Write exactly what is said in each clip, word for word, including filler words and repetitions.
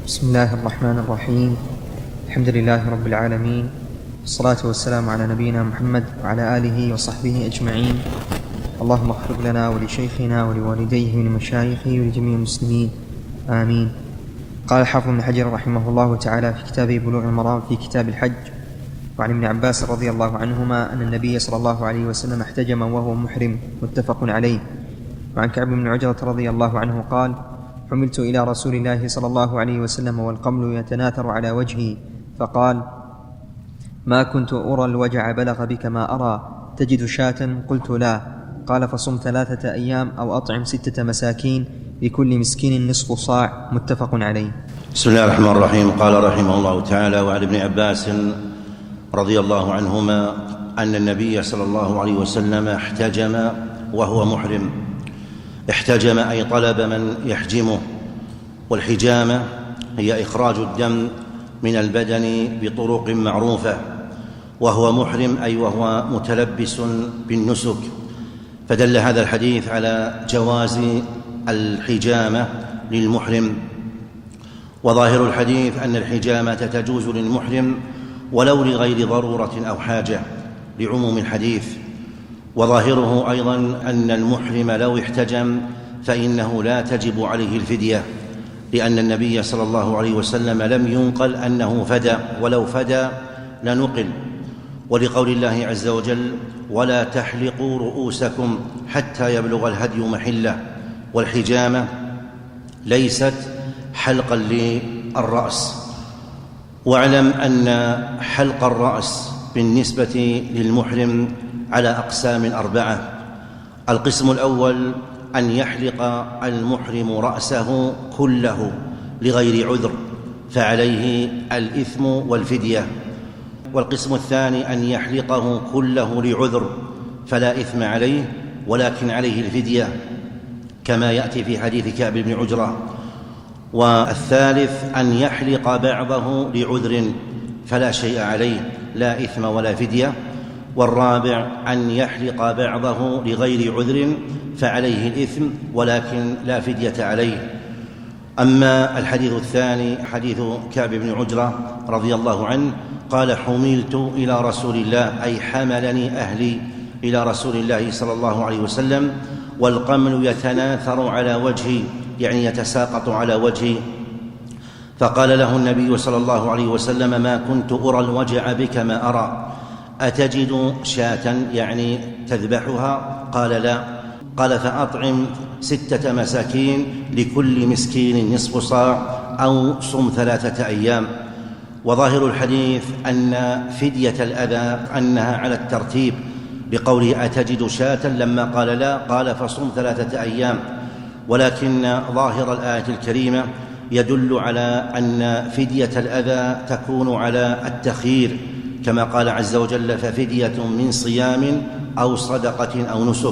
بسم الله الرحمن الرحيم. الحمد لله رب العالمين، والصلاة والسلام على نبينا محمد وعلى آله وصحبه أجمعين. اللهم اغفر لنا ولشيخنا ولوالديه ولمشايخه ولجميع المسلمين، آمين. قال الحافظ ابن حجر رحمه الله تعالى في كتابه بلوغ المرام في كتاب الحج: وعن ابن عباس رضي الله عنهما أن النبي صلى الله عليه وسلم احتجم وهو محرم، متفق عليه. وعن كعب بن عجرة رضي الله عنه قال: حملت إلى رسول الله صلى الله عليه وسلم والقمل يتناثر على وجهي، فقال: ما كنت أرى الوجع بلغ بك ما أرى، تجد شاة؟ قلت: لا. قال: فصم ثلاثة أيام أو أطعم ستة مساكين، لكل مسكين نصف صاع، متفق عليه. بسم الله الرحمن الرحيم. قال رحمه الله تعالى: وعن ابن عباس رضي الله عنهما أن النبي صلى الله عليه وسلم احتجم وهو محرم. احتجم أي طلب من يحجمه، والحجامة هي إخراج الدم من البدن بطرق معروفة، وهو محرم أي وهو متلبس بالنسك. فدل هذا الحديث على جواز الحجامة للمحرم. وظاهر الحديث أن الحجامة تجوز للمحرم ولو لغير ضرورة أو حاجة، لعموم الحديث. وظاهره أيضا أن المحرم لو احتجم فإنه لا تجب عليه الفدية، لأن النبي صلى الله عليه وسلم لم ينقل أنه فدى، ولو فدى لنقل. ولقول الله عز وجل: ولا تحلقوا رؤوسكم حتى يبلغ الهدي محله. والحجامة ليست حلقا للرأس. واعلم أن حلق الرأس بالنسبة للمحرم على أقسام أربعة. القسم الأول أن يحلق المحرم رأسه كله لغير عذر، فعليه الإثم والفدية. والقسم الثاني أن يحلقه كله لعذر، فلا إثم عليه ولكن عليه الفدية، كما يأتي في حديث كعب بن عجرة. والثالث أن يحلق بعضه لعذر، فلا شيء عليه، لا إثم ولا فدية. والرابع أن يحلق بعضه لغير عذر، فعليه الإثم ولكن لا فدية عليه. أما الحديث الثاني حديث كعب بن عجرة رضي الله عنه قال: حملت إلى رسول الله، أي حملني أهلي إلى رسول الله صلى الله عليه وسلم، والقمل يتناثر على وجهي، يعني يتساقط على وجهي. فقال له النبي صلى الله عليه وسلم: ما كنت أرى الوجع بك ما أرى، أتجد شاة؟ يعني تذبحها؟ قال: لا. قال: فأطعم ستة مساكين، لكل مسكين نصف صاع، أو صم ثلاثة أيام. وظاهر الحديث أن فدية الأذى أنها على الترتيب، بقوله: أتجد شاة؟ لما قال لا قال: فصم ثلاثة أيام. ولكن ظاهر الآية الكريمة يدل على أن فدية الأذى تكون على التخيير، كما قال عز وجل: ففدية من صيام أو صدقة أو نسك.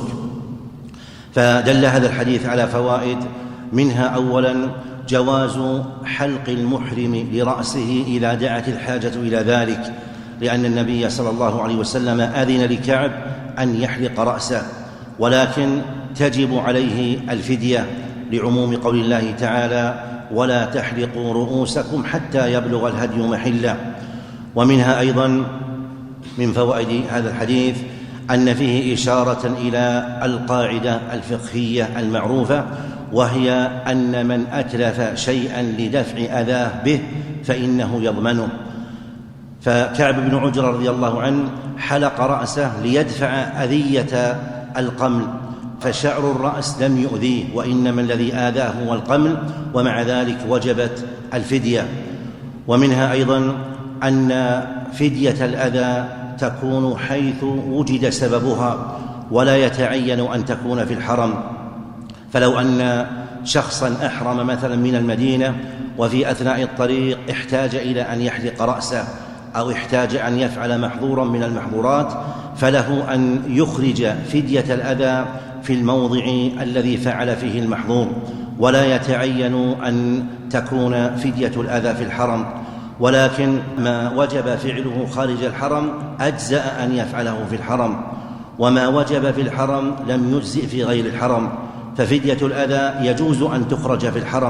فدل هذا الحديث على فوائد، منها أولا جواز حلق المحرم لرأسه إذا دعت الحاجة إلى ذلك، لأن النبي صلى الله عليه وسلم أذن لكعب أن يحلق رأسه، ولكن تجب عليه الفدية، لعموم قول الله تعالى: ولا تحلقوا رؤوسكم حتى يبلغ الهدي محله. ومنها أيضا من فوائد هذا الحديث أن فيه إشارة إلى القاعدة الفقهية المعروفة، وهي أن من أتلف شيئا لدفع أذاه به فإنه يضمنه. فكعب بن عجرة رضي الله عنه حلق رأسه ليدفع أذية القمل، فشعر الرأس لم يؤذيه، وإنما الذي آذاه هو القمل، ومع ذلك وجبت الفدية. ومنها أيضا أن فدية الأذى تكون حيث وجد سببها، ولا يتعين أن تكون في الحرم. فلو أن شخصا أحرم مثلا من المدينة، وفي أثناء الطريق احتاج إلى أن يحلق رأسه، أو احتاج أن يفعل محظورا من المحظورات، فله أن يخرج فدية الأذى في الموضع الذي فعل فيه المحظور، ولا يتعين أن تكون فدية الأذى في الحرم. ولكن ما وجب فعله خارج الحرم أجزأ أن يفعله في الحرم، وما وجب في الحرم لم يجزئ في غير الحرم. ففدية الأذى يجوز أن تخرج في الحرم،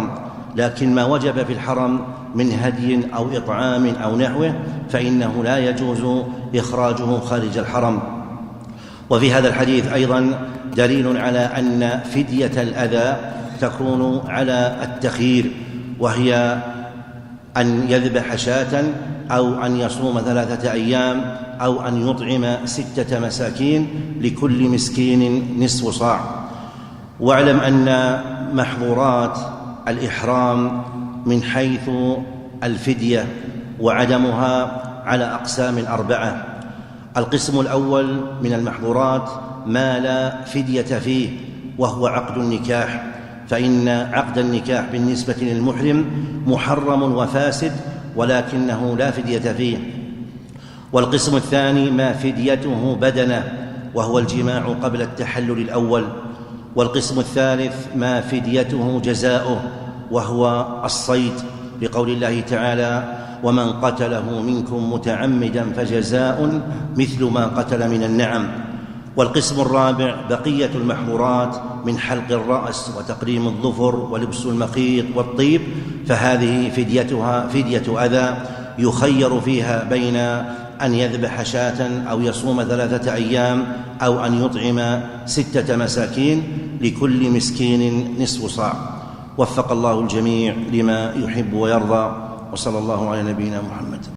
لكن ما وجب في الحرم من هدي أو إطعام أو نحوه فإنه لا يجوز إخراجه خارج الحرم. وفي هذا الحديث أيضا دليل على أن فدية الأذى تكون على التخيير، وهي أن يذبح شاة أو أن يصوم ثلاثة أيام أو أن يطعم ستة مساكين لكل مسكين نصف صاع. واعلم أن محظورات الإحرام من حيث الفدية وعدمها على أقسام أربعة. القسم الأول من المحظورات ما لا فدية فيه، وهو عقد النكاح، فإن عقد النكاح بالنسبة للمحرم محرم وفاسد ولكنه لا فدية فيه. والقسم الثاني ما فديته بدنه، وهو الجماع قبل التحلل الأول. والقسم الثالث ما فديته جزاؤه، وهو الصيد، بقول الله تعالى: ومن قتله منكم متعمدا فجزاء مثل ما قتل من النعم. والقسم الرابع بقية المحظورات من حلق الرأس وتقريم الظفر ولبس المخيط والطيب، فهذه فديتها فدية أذى يخير فيها بين أن يذبح شاة أو يصوم ثلاثة أيام أو أن يطعم ستة مساكين لكل مسكين نصف صاع. وفق الله الجميع لما يحب ويرضى، وصلى الله على نبينا محمد.